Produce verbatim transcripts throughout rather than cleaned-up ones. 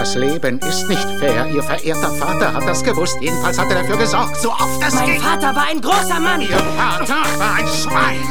Das Leben ist nicht fair. Ihr verehrter Vater hat das gewusst. Jedenfalls hat er dafür gesorgt, so oft es Mein ging. Vater war ein großer Mann. Ihr Vater war ein Schwein.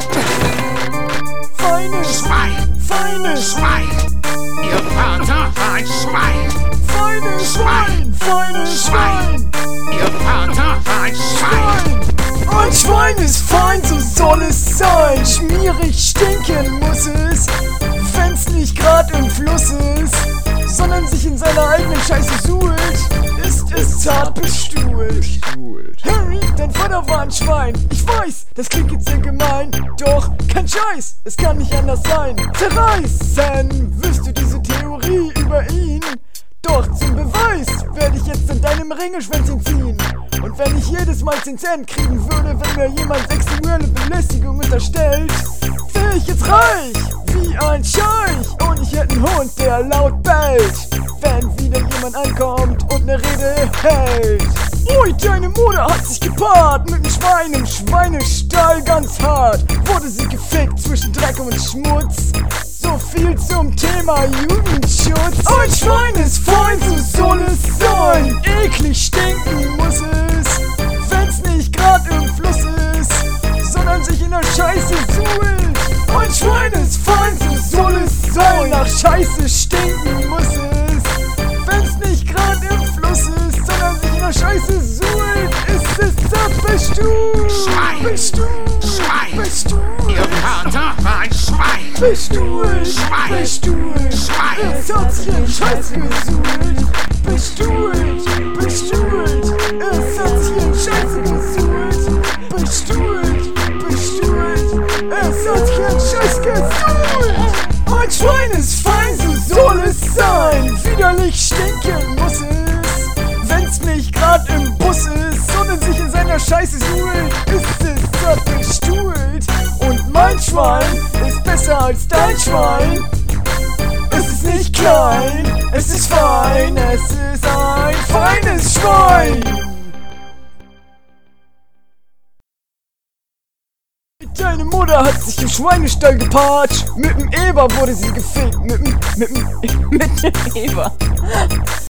Feines Schwein. Feines Schwein. Ihr Vater war ein Schwein. Feines Schwein, feines Schwein. Ihr Vater war ein Schwein. Ein Schwein ist fein, so soll es sein. Schmierig stinken muss es, wenn's nicht grad im Fluss ist, sondern sich in seiner eigenen Scheiße suhlt, ist es zart bestuhlt. Harry, dein Vater war ein Schwein. Ich weiß, das klingt jetzt sehr gemein, doch kein Scheiß, es kann nicht anders sein. Zerreißen wirst du diese Theorie über ihn, doch zum Beweis werde ich jetzt in deinem Ringelschwänzchen ziehen. Und wenn ich jedes Mal zehn Cent kriegen würde, wenn mir jemand sexuelle Belästigung unterstellt, wär ich jetzt reich, wie ein Scheich. Und ich hätte einen Hund, der laut bellt, wenn wieder jemand ankommt und ne Rede hält. Ui, deine Mutter hat sich gepaart mit nem Schwein im Schweinestall, ganz hart wurde sie gefickt zwischen Dreck und Schmutz. So viel zum Thema Jugendschutz. Ein Schwein ist fein, so soll es sein. Eklig stinken muss es, wenn's nicht grad im Fluss ist, sondern sich in der Scheiße suhlt. Ein Schwein ist fein, so soll es sein. Nach Scheiße stinken muss es, wenn's nicht grad im Fluss ist, sondern sich in der Scheiße suhlt. Ist es zart bestuhlt. Schwein. Bestuhlt. Schwein. Bestuhlt. Ihr Vater war ein Schwein. Bestuhlt, Schwein. bestuhlt, Schwein. es hat sich in Scheiß gesuhlt. Bestuhlt, bestuhlt, es hat sich in Scheiße gesuhlt. Bestuhlt, bestuhlt, es hat sich in Scheiß gesuhlt. Ein Schwein ist fein, so soll es sein. Widerlich stinken muss es, wenn's nicht grad im Bus ist, sondern sich in seiner Scheiße suhlt, ist es zart bestuhlt. Und mein Schwein ist besser als dein Schwein. Es ist nicht klein, es ist fein, es ist ein feines Schwein. Deine Mutter hat sich im Schweinestall gepaart. Mit dem Eber wurde sie gefickt. Mit dem, mit dem, mit dem Eber.